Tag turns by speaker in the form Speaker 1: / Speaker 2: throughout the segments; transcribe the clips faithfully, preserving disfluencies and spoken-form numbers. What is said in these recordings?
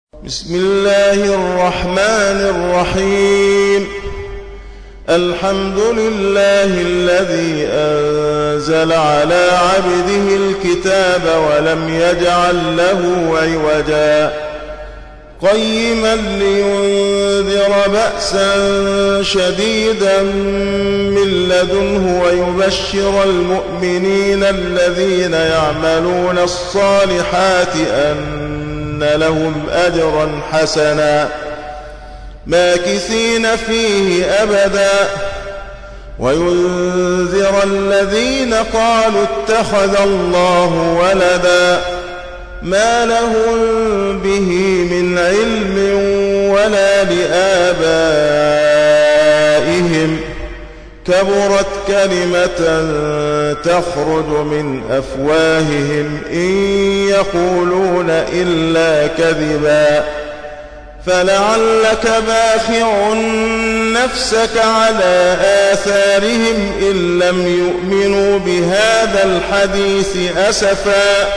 Speaker 1: بسم الله الرحمن الرحيم. الحمد لله الذي أنزل على عبده الكتاب ولم يجعل له عوجا قيما لينذر بأسا شديدا من لدنه ويبشر المؤمنين الذين يعملون الصالحات أن لهم أجرا حسنا ماكثين فيه أبدا وينذر الذين قالوا اتخذ الله ولدا ما لهم به من علم ولا لآبائهم كبرت كلمة تخرج من أفواههم إن يقولون إلا كذبا فلعلك باخع نفسك على آثارهم إن لم يؤمنوا بهذا الحديث أسفا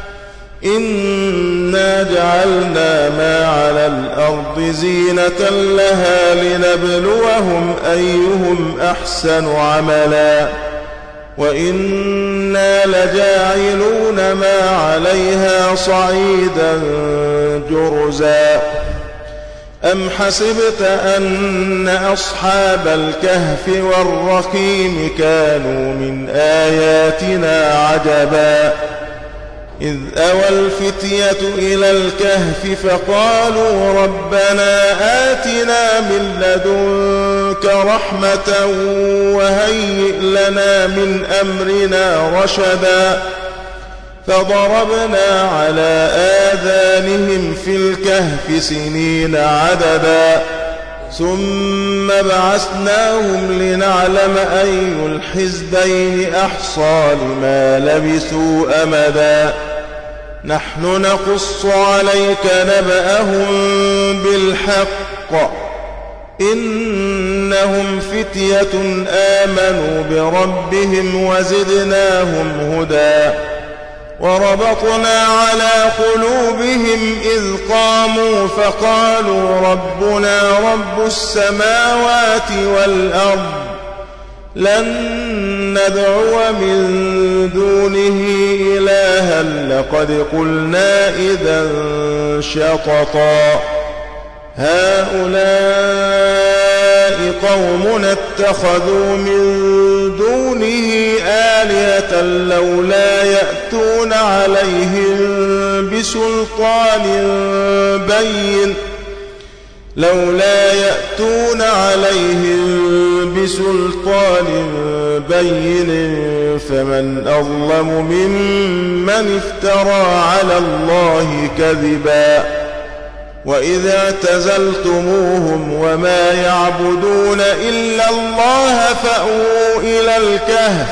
Speaker 1: إنا جعلنا ما على الأرض زينة لها لنبلوهم أيهم أحسن عملا وإنا لجاعلون ما عليها صعيدا جرزا أم حسبت أن أصحاب الكهف والرقيم كانوا من آياتنا عجبا إذ أوى الفتية إلى الكهف فقالوا ربنا آتنا من لدنك رحمة وهيئ لنا من أمرنا رشدا فضربنا على آذانهم في الكهف سنين عددا ثم بعثناهم لنعلم أي الحزبين أحصى لما لبثوا أمدا نحن نقص عليك نبأهم بالحق إنهم فتية آمنوا بربهم وزدناهم هدى وربطنا على قلوبهم إذ قاموا فقالوا ربنا رب السماوات والأرض لن ندعو من دونه إلها لقد قلنا إذا شططا هؤلاء قومنا اتخذوا من دونه آلهة لولا يأتون عليهم بسلطان بين لولا يأتون عليهم بسلطان بين فمن أظلم ممن افترى على الله كذبا وإذا اعتزلتموهم وما يعبدون إلا الله فأووا إلى الكهف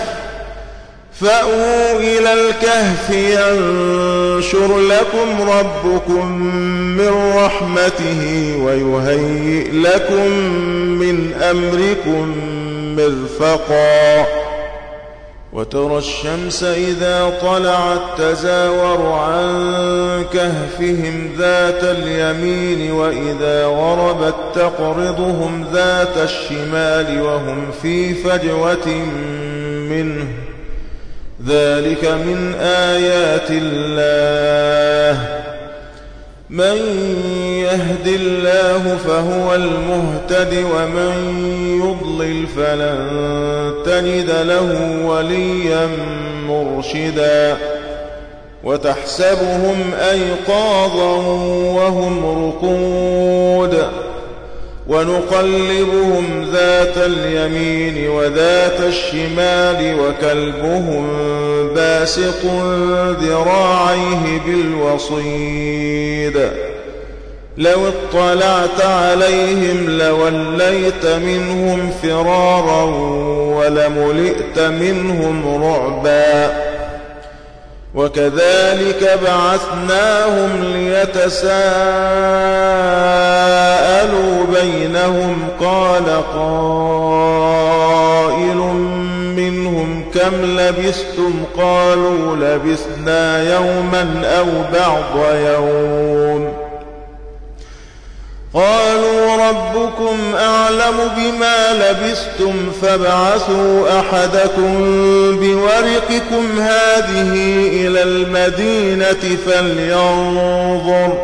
Speaker 1: فأووا إلى الكهف ينشر لكم ربكم من رحمته ويهيئ لكم من أمركم مرفقا وترى الشمس إذا طلعت تزاور عن كهفهم ذات اليمين وإذا غربت تقرضهم ذات الشمال وهم في فجوة منه ذلك من آيات الله من يهد الله فهو المهتد ومن يضلل فلن تجد له وليا مرشدا وتحسبهم أيقاظا وهم رقود ونقلبهم ذات اليمين وذات الشمال وكلبهم باسط ذراعيه بالوصيد لو اطلعت عليهم لوليت منهم فرارا ولملئت منهم رعبا وكذلك بعثناهم ليتساءلوا بينهم قال قائل منهم كم لبثتم قالوا لبثنا يوما أو بعض يوم قالوا ربكم أعلم بما لبثتم فابعثوا أحدكم بورقكم هذه إلى المدينة فلينظر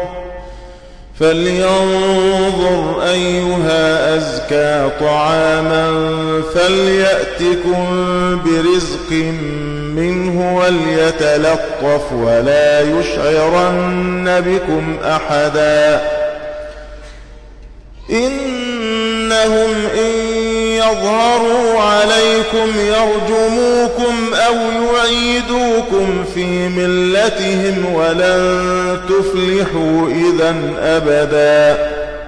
Speaker 1: فلينظر أيها أزكى طعاما فليأتكم برزق منه وليتلطف ولا يشعرن بكم أحدا إنهم إن يظهروا عليكم يرجموكم أو يعيدوكم في ملتهم ولن تفلحوا إذن أبدا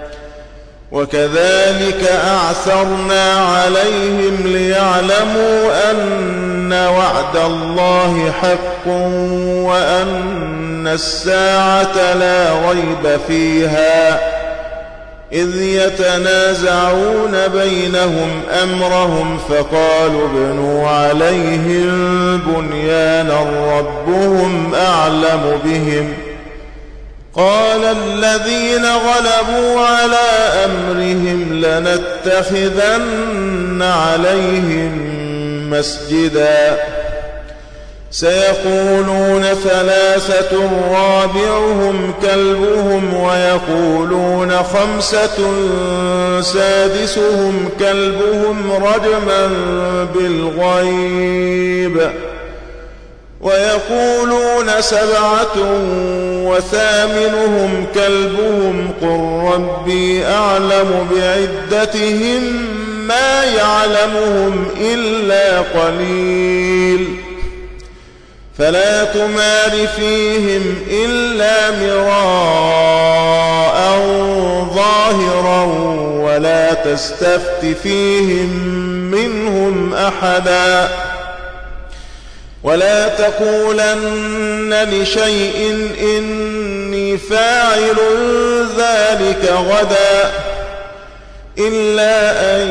Speaker 1: وكذلك أعثرنا عليهم ليعلموا أن وعد الله حق وأن الساعة لا ريب فيها إذ يتنازعون بينهم أمرهم فقالوا ابنوا عليهم بنيانا ربهم أعلم بهم قال الذين غلبوا على أمرهم لنتخذن عليهم مسجدا سيقولون ثلاثة رابعهم كلبهم ويقولون خمسة سادسهم كلبهم رجما بالغيب ويقولون سبعة وثامنهم كلبهم قل ربي أعلم بعدتهم ما يعلمهم إلا قليل فلا تمار فيهم إلا مراء ظاهرا ولا تستفت فيهم منهم أحدا ولا تقولن لشيء إني فاعل ذلك غدا إلا أن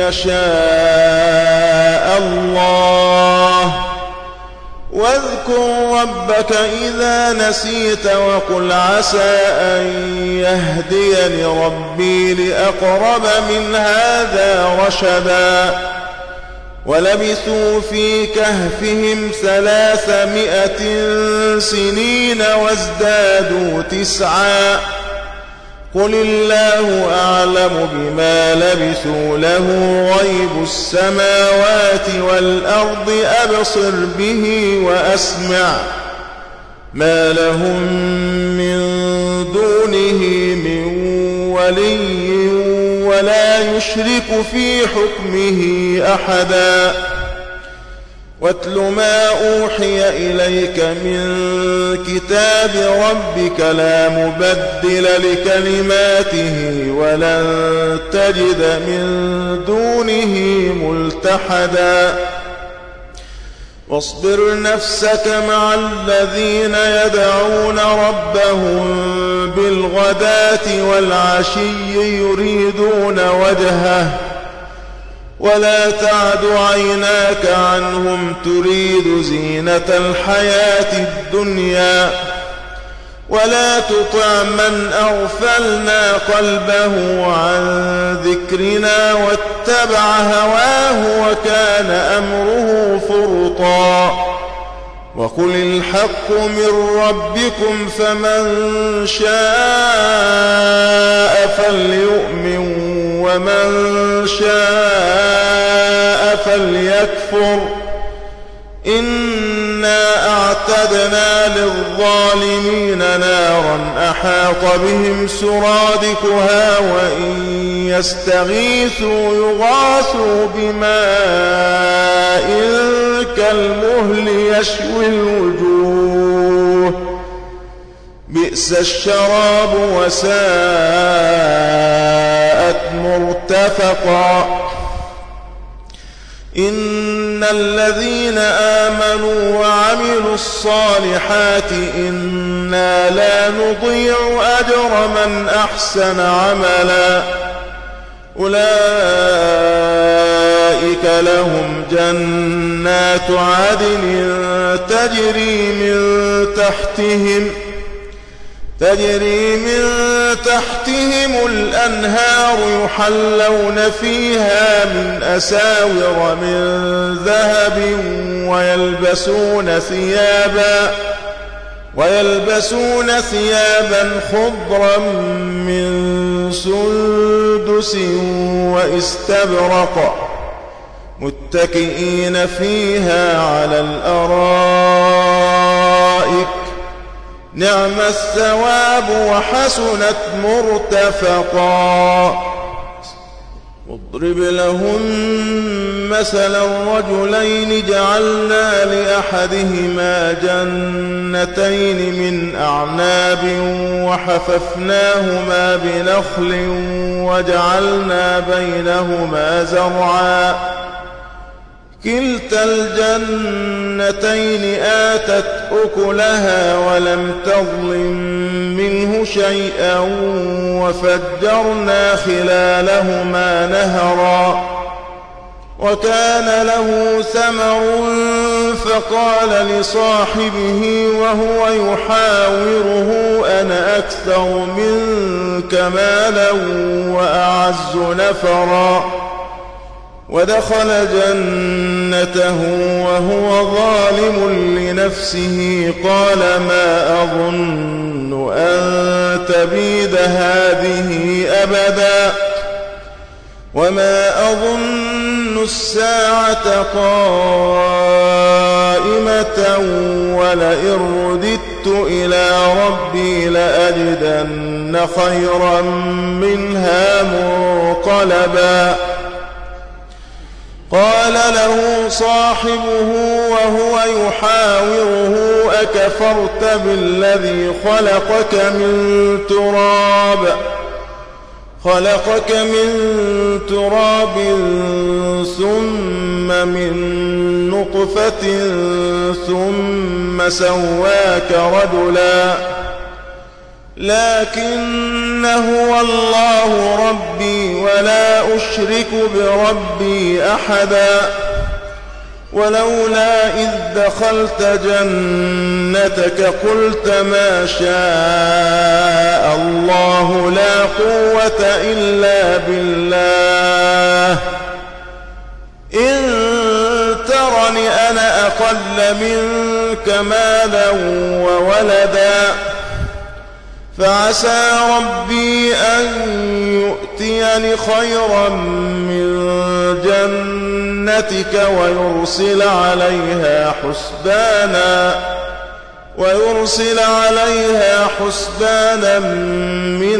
Speaker 1: يشاء الله واذكر ربك إذا نسيت وقل عسى أن يهديني ربي لأقرب من هذا رشدا ولبثوا في كهفهم ثلاثمائة سنين وازدادوا تسعا قل الله أعلم بما لبثوا له غيب السماوات والأرض أبصر به وأسمع ما لهم من دونه من ولي ولا يشرك في حكمه أحدا واتل ما أوحي إليك من كتاب ربك لا مبدل لكلماته ولن تجد من دونه ملتحدا واصبر نفسك مع الذين يدعون ربهم بالغداة والعشي يريدون وجهه ولا تعد عيناك عنهم تريد زينة الحياة الدنيا ولا تطع من أغفلنا قلبه عن ذكرنا واتبع هواه وكان أمره فرطا وقل الحق من ربكم فمن شاء فليؤمن ومن شاء فليكفر إنا أعتدنا للظالمين نارا أحاط بهم سرادقها وإن يستغيثوا يغاثوا بماء كالمهل يشوي الوجوه بئس الشراب وساءت مرتفقا إن الذين آمنوا وعملوا الصالحات إنا لا نضيع أجر من أحسن عملا أولئك لهم جنات عدن تجري من تحتهم تجري من تحتهم الأنهار يحلون فيها من أساور من ذهب ويلبسون ثيابا ويلبسون ثيابا خضرا من سندس واستبرق متكئين فيها على الأرائك نعم الثواب وحسنت مرتفقا. واضرب لهم مثلا رجلين جعلنا لأحدهما جنتين من أعناب وحففناهما بنخل وجعلنا بينهما زرعا كلتا الجنتين آتت أكلها ولم تظلم منه شيئا وفجرنا خلالهما نهرا وكان له ثمر فقال لصاحبه وهو يحاوره أنا أكثر منك مالا وأعز نفرا ودخل جنته وهو ظالم لنفسه قال ما أظن أن تبيد هذه أبدا وما أظن الساعة قائمة ولئن رددت إلى ربي لأجدن خيرا منها منقلبا. قال له صاحبه وهو يحاوره أكفرت بالذي خلقك من تراب خلقك من تراب ثم من نطفة ثم سواك رجلا لكن هو الله ربي ولا أشرك بربي أحدا ولولا إذ دخلت جنتك قلت ما شاء الله لا قوة إلا بالله إن ترني أنا أقل منك مالا وولدا فعسى ربي أن يؤتيني خيرا من جنتك ويرسل عليها حسبانا ويرسل عليها حسبانا من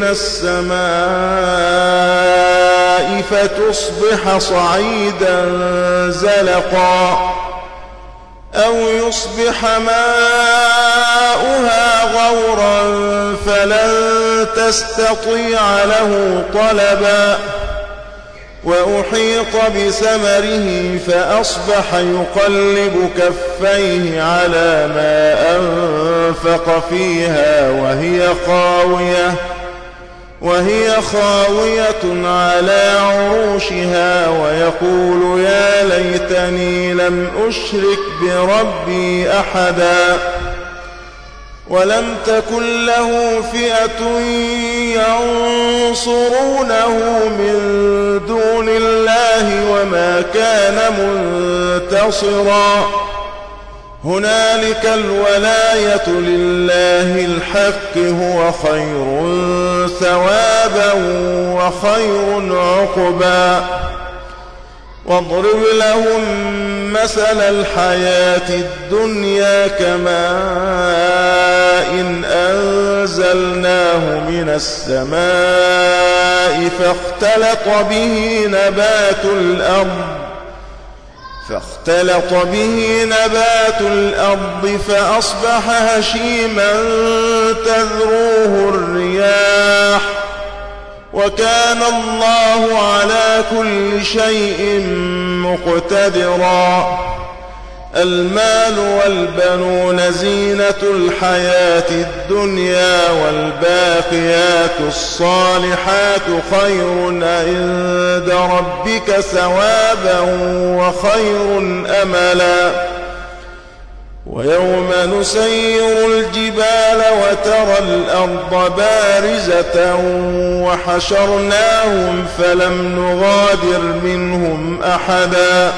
Speaker 1: السماء فتصبح صعيدا زلقا أو يصبح ماؤها غورا فلن تستطيع له طلبا وأحيط بثمره فأصبح يقلب كفيه على ما أنفق فيها وهي خاوية وهي خاوية على عروشها ويقول يا ليتني لم أشرك بربي أحدا ولم تكن له فئة ينصرونه من دون الله وما كان منتصرا هنالك الولاية لله الحق هو خير ثوابا وخير عقبا. واضرب لهم مثل الحياة الدنيا كماء إن أنزلناه من السماء فاختلط به نبات الأرض فاختلط به نبات الأرض فأصبح هشيما تذروه الرياح وكان الله على كل شيء مقتدرا. المال والبنون زينة الحياة الدنيا والباقيات الصالحات خير عند ربك ثوابا وخير أملا. ويوم نسير الجبال وترى الأرض بارزة وحشرناهم فلم نغادر منهم أحدا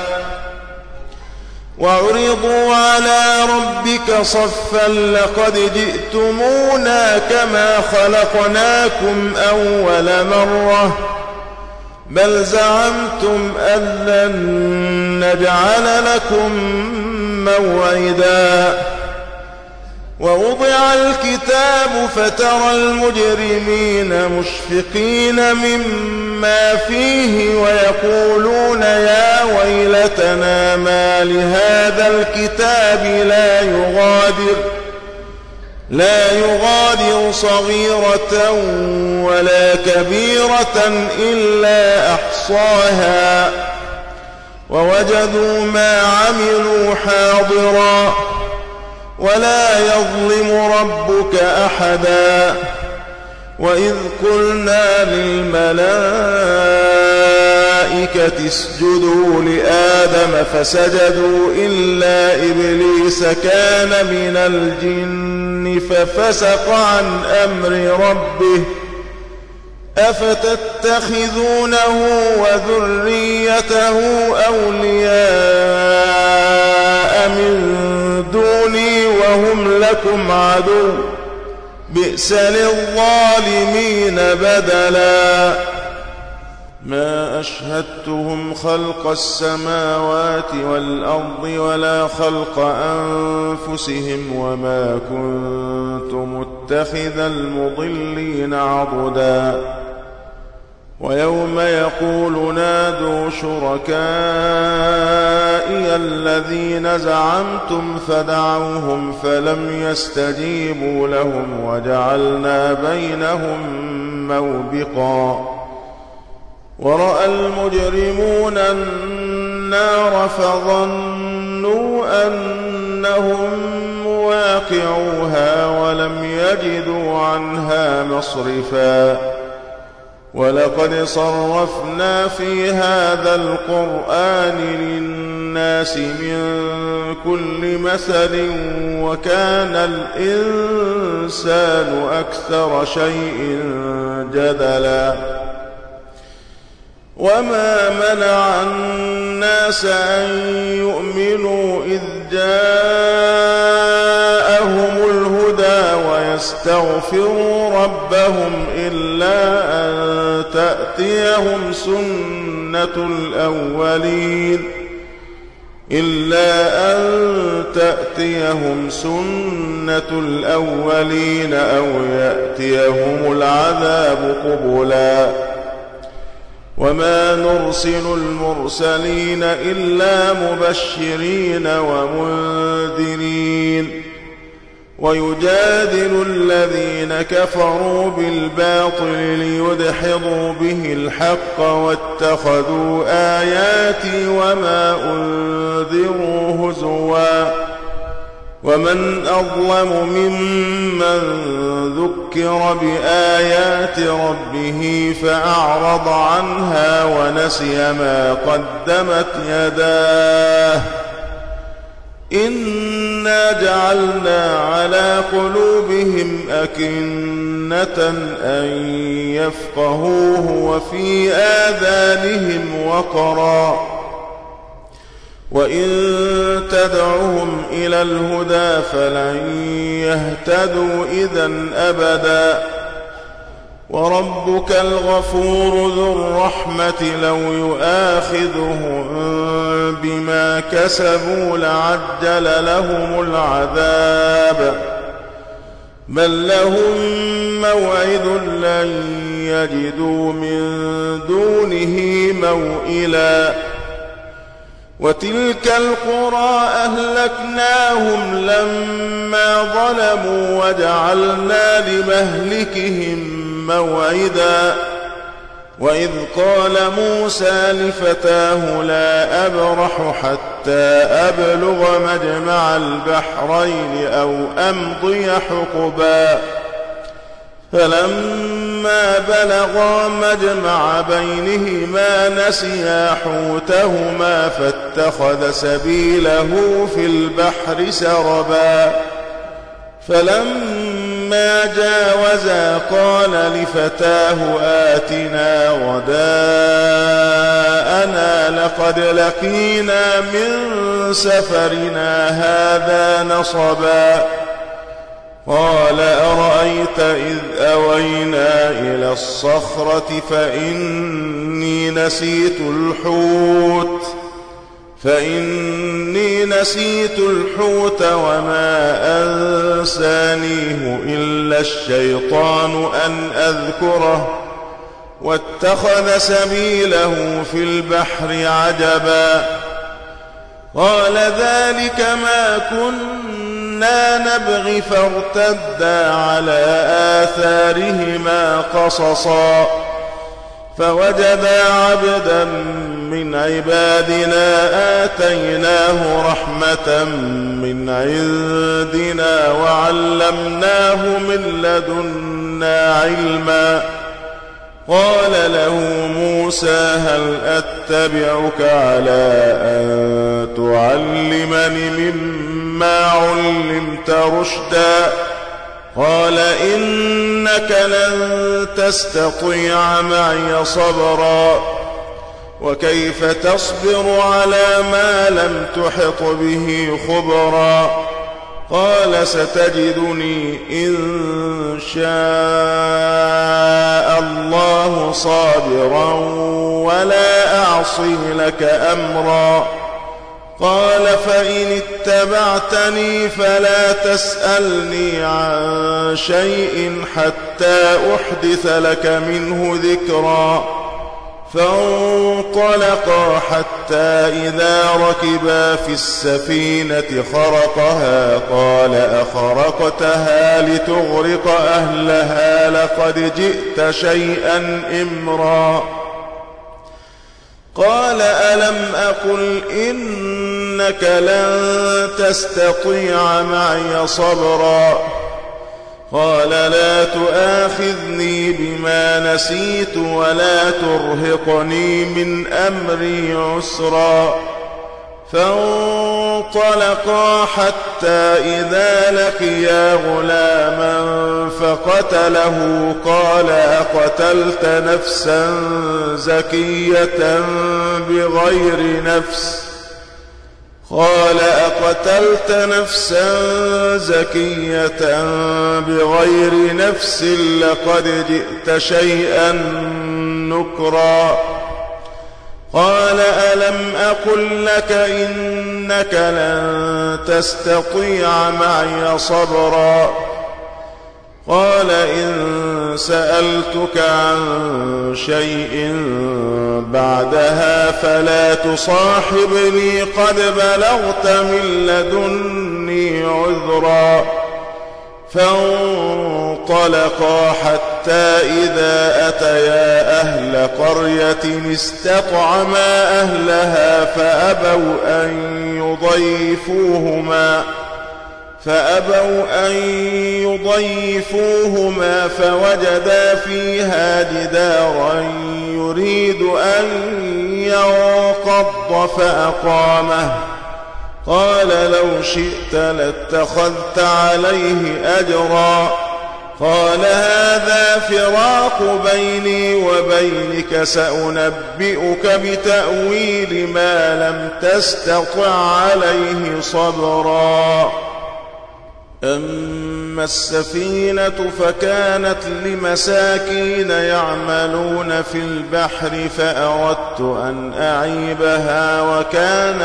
Speaker 1: وعرضوا على ربك صفا لقد جئتمونا كما خلقناكم أول مرة بل زعمتم أن لن نجعل لكم موعدا ووضع الكتاب فترى المجرمين مشفقين مما فيه ويقولون يا ويلتنا ما لهذا الكتاب لا يغادر لا يغادر صغيرة ولا كبيرة إلا أحصاها ووجدوا ما عملوا حاضرا ولا يظلم ربك أحدا وإذ قلنا للملائكة اسجدوا لآدم فسجدوا إلا إبليس كان من الجن ففسق عن أمر ربه أفتتخذونه وذريته أولياء من دوني وهم لكم عدو بئس للظالمين بدلا ما أشهدتهم خلق السماوات والأرض ولا خلق أنفسهم وما كنت متخذ المضلين عضدا ويوم يقول نادوا شركائي الذين زعمتم فدعوهم فلم يستجيبوا لهم وجعلنا بينهم موبقا ورأى المجرمون النار فظنوا أنهم مواقعوها ولم يجدوا عنها مصرفا ولقد صرفنا في هذا القرآن للناس من كل مثل وكان الإنسان أكثر شيء جدلا وما منع الناس أن يؤمنوا إذ جاءهم الهدى ويستغفروا ربهم إلا أن تأتيهم سنة الأولين إلا أن تأتيهم سنة الأولين أو يأتيهم العذاب قبلا وما نرسل المرسلين إلا مبشرين ومنذرين ويجادل الذين كفروا بالباطل ليدحضوا به الحق واتخذوا آياتي وما أنذروا هزوا ومن أظلم ممن ذكر بآيات ربه فأعرض عنها ونسي ما قدمت يداه إنا جعلنا على قلوبهم أكنة أن يفقهوه وفي آذانهم وقرا وإن تدعهم إلى الهدى فلن يهتدوا إذن أبدا وربك الغفور ذو الرحمة لو يؤاخذهم بما كسبوا لعجل لهم العذاب بل لهم موعد لن يجدوا من دونه موئلا وتلك القرى أهلكناهم لما ظلموا وجعلنا لمهلكهم موعدا وإذ قال موسى لفتاه لا أبرح حتى أبلغ مجمع البحرين أو أمضي حقبا فلما بلغا مجمع بينهما نسيا حوتهما فاتخذ سبيله في البحر سربا فلما جاوزا قال لفتاه آتنا غداءنا لقد لقينا من سفرنا هذا نصبا قال أرأيت إذ أوينا إلى الصخرة فإني نسيت الحوت فإني نسيت الحوت وما أنسانيه إلا الشيطان أن أذكره واتخذ سبيله في البحر عجبا قال ذلك ما كنا نبغي فارتدا على آثارهما قصصا فوجدا عبدا من عبادنا آتيناه رحمة من عندنا وعلمناه من لدنا علما قال له موسى هل أتبعك على أن تعلمني مما علمت رشدا قال إنك لن تستطيع معي صبرا وكيف تصبر على ما لم تحط به خبرا قال ستجدني إن شاء الله صابرا ولا أعصي لك أمرا قال فإن اتبعتني فلا تسألني عن شيء حتى أحدث لك منه ذكرا فانطلقا حتى إذا ركبا في السفينة خرقها قال أخرقتها لتغرق أهلها لقد جئت شيئا إمرا قال ألم أقل إنك لن تستطيع معي صبرا قال لا تؤاخذني بما نسيت ولا ترهقني من أمري عسرا فانطلقا حتى إذا لقيا غلاما فقتله قال أقتلت نفسا زكية بغير نفس قال أقتلت نفسا زكية بغير نفس لقد جئت شيئا نكرا قال ألم أقل لك إنك لن تستطيع معي صبرا قال إن سألتك عن شيء بعدها فلا تصاحبني قد بلغت من لدني عذرا فانطلقا حتى إذا أتيا أهل قرية استطعما أهلها فأبوا أن يضيفوهما فأبوا أن يضيفوهما فوجدا فيها جدارا يريد أن ينقض فأقامه قال لو شئت لاتخذت عليه أجرا قال هذا فراق بيني وبينك سأنبئك بتأويل ما لم تستطع عليه صبرا أما السفينة فكانت لمساكين يعملون في البحر فأردت أن أعيبها وكان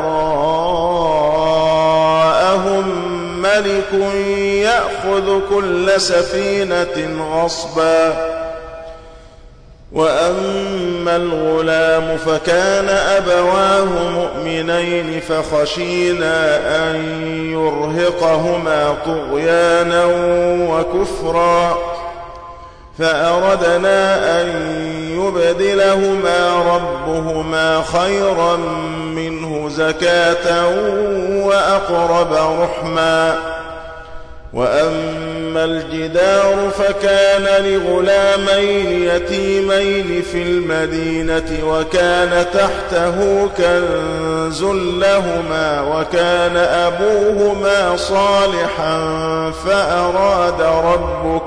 Speaker 1: وراءهم ملك يأخذ كل سفينة غصبا وأما الغلام فكان أبواه مؤمنين فخشينا أن يرهقهما طغيانا وكفرا فأردنا أن يبدلهما ربهما خيرا منه زكاة وأقرب رحما وأما الجدار فكان لغلامين يتيمين في المدينة وكان تحته كنز لهما وكان أبوهما صالحا فأراد ربك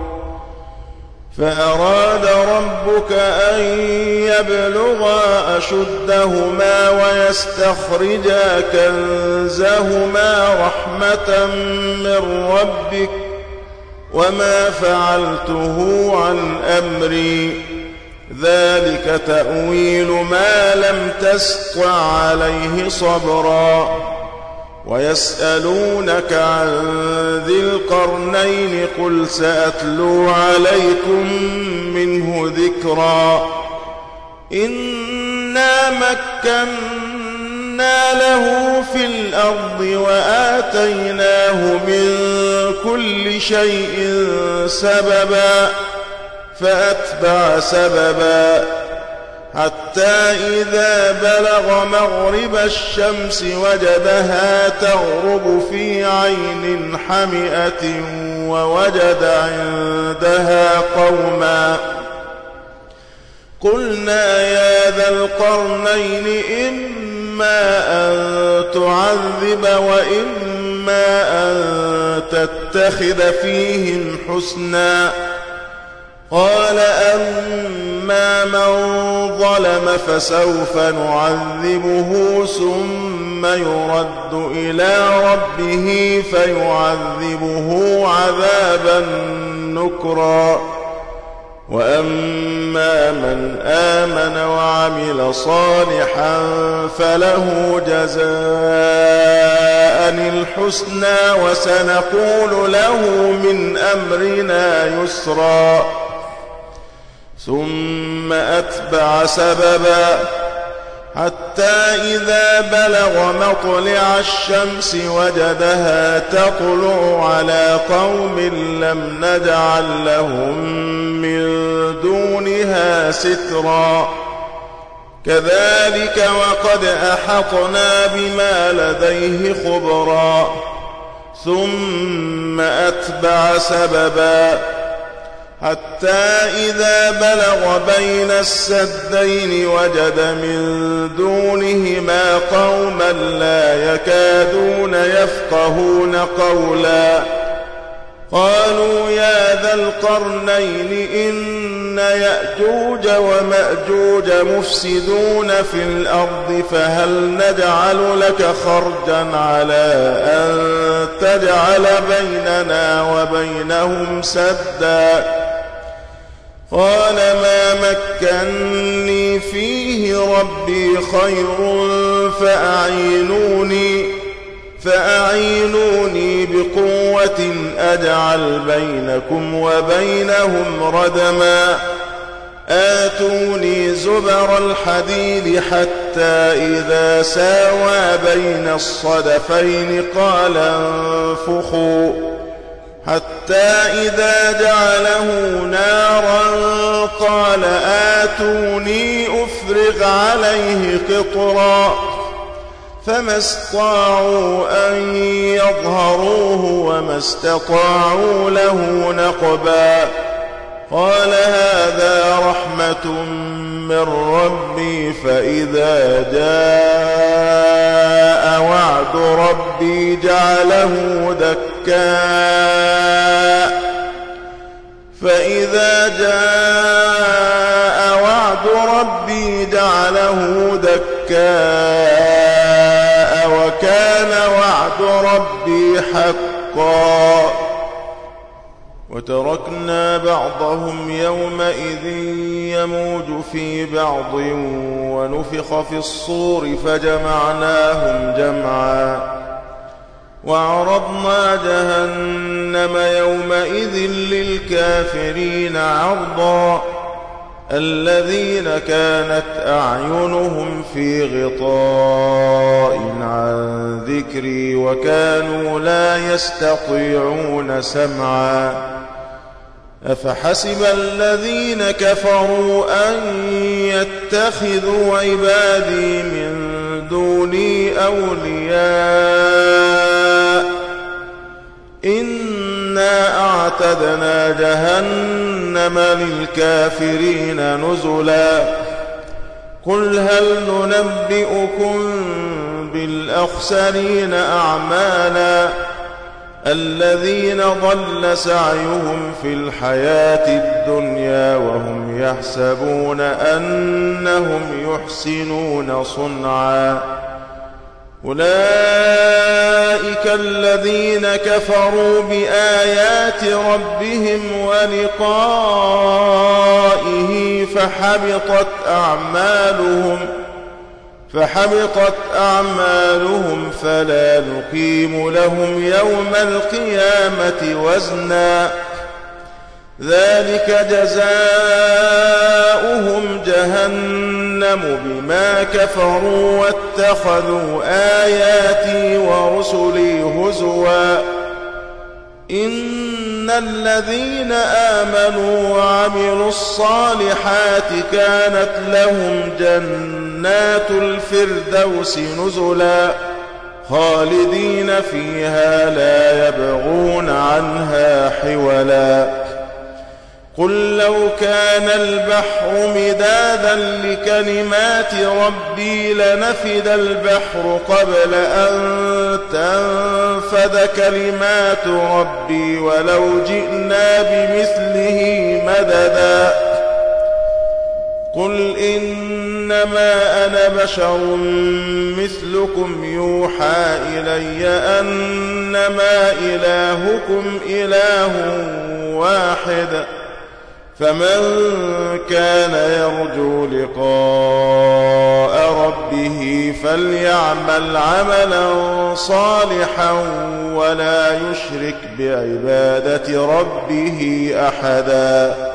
Speaker 1: فأراد ربك أن يبلغا أشدهما ويستخرجا كنزهما رحمة من ربك وما فعلته عن أمري ذلك تأويل ما لم تسطع عليه صبرا ويسألونك عن ذي القرنين قل سأتلو عليكم منه ذكرا إنا مكنا له في الأرض وآتيناه من كل شيء سببا فأتبع سببا حتى إذا بلغ مغرب الشمس وجدها تغرب في عين حمئة ووجد عندها قوما قلنا يا ذا القرنين إما أن تعذب وإما أن تتخذ فيهم حسنا قال أما من ظلم فسوف نعذبه ثم يرد إلى ربه فيعذبه عذابا نكرا وأما من آمن وعمل صالحا فله جزاء الحسنى وسنقول له من أمرنا يسرا ثم أتبع سببا حتى إذا بلغ مطلع الشمس وجدها تطلع على قوم لم نجعل لهم من دونها سترا كذلك وقد أحطنا بما لديه خبرا ثم أتبع سببا حتى إذا بلغ بين السدين وجد من دونهما قوما لا يكادون يفقهون قولا قالوا يا ذا القرنين إن يأجوج ومأجوج مفسدون في الأرض فهل نجعل لك خرجا على أن تجعل بيننا وبينهم سدا قال ما مكني فيه ربي خير فأعينوني فأعينوني بقوة أجعل بينكم وبينهم ردما آتوني زبر الحديد حتى إذا ساوى بين الصدفين قال انفخوا حتى إذا جعله نارا قال آتوني أفرغ عليه قطرا فما استطاعوا أن يظهروه وما استطاعوا له نقبا قال هذا رحمة من ربي فإذا جاء وعد ربي جعله دكاء فإذا جاء وعد ربي جعله دكاء وكان وعد ربي حقا وتركنا بعضهم يومئذ يموج في بعض ونفخ في الصور فجمعناهم جمعا وعرضنا جهنم يومئذ للكافرين عرضا الذين كانت أعينهم في غطاء عن ذكري وكانوا لا يستطيعون سمعا أفحسب الذين كفروا أن يتخذوا عبادي من دوني أولياء إن إنا أعتدنا جهنم للكافرين نزلا قل هل ننبئكم بالأخسرين أعمالا الذين ضل سعيهم في الحياة الدنيا وهم يحسبون أنهم يحسنون صنعا أولئك الذين كفروا بآيات ربهم ولقائه فحبطت أعمالهم فحبطت أعمالهم فلا نقيم لهم يوم القيامة وزنا ذلك جزاؤهم جهنم بما كفروا واتخذوا آياتي ورسلي هزوا إن الذين آمنوا وعملوا الصالحات كانت لهم جنات الفردوس نزلا خالدين فيها لا يبغون عنها حولا قل لو كان البحر مدادا لكلمات ربي لنفد البحر قبل أن تنفد كلمات ربي ولو جئنا بمثله مددا قل إنما أنا بشر مثلكم يوحى إلي أنما إلهكم إله واحد فمن كان يرجو لقاء ربه فليعمل عملا صالحا ولا يشرك بعبادة ربه أحدا.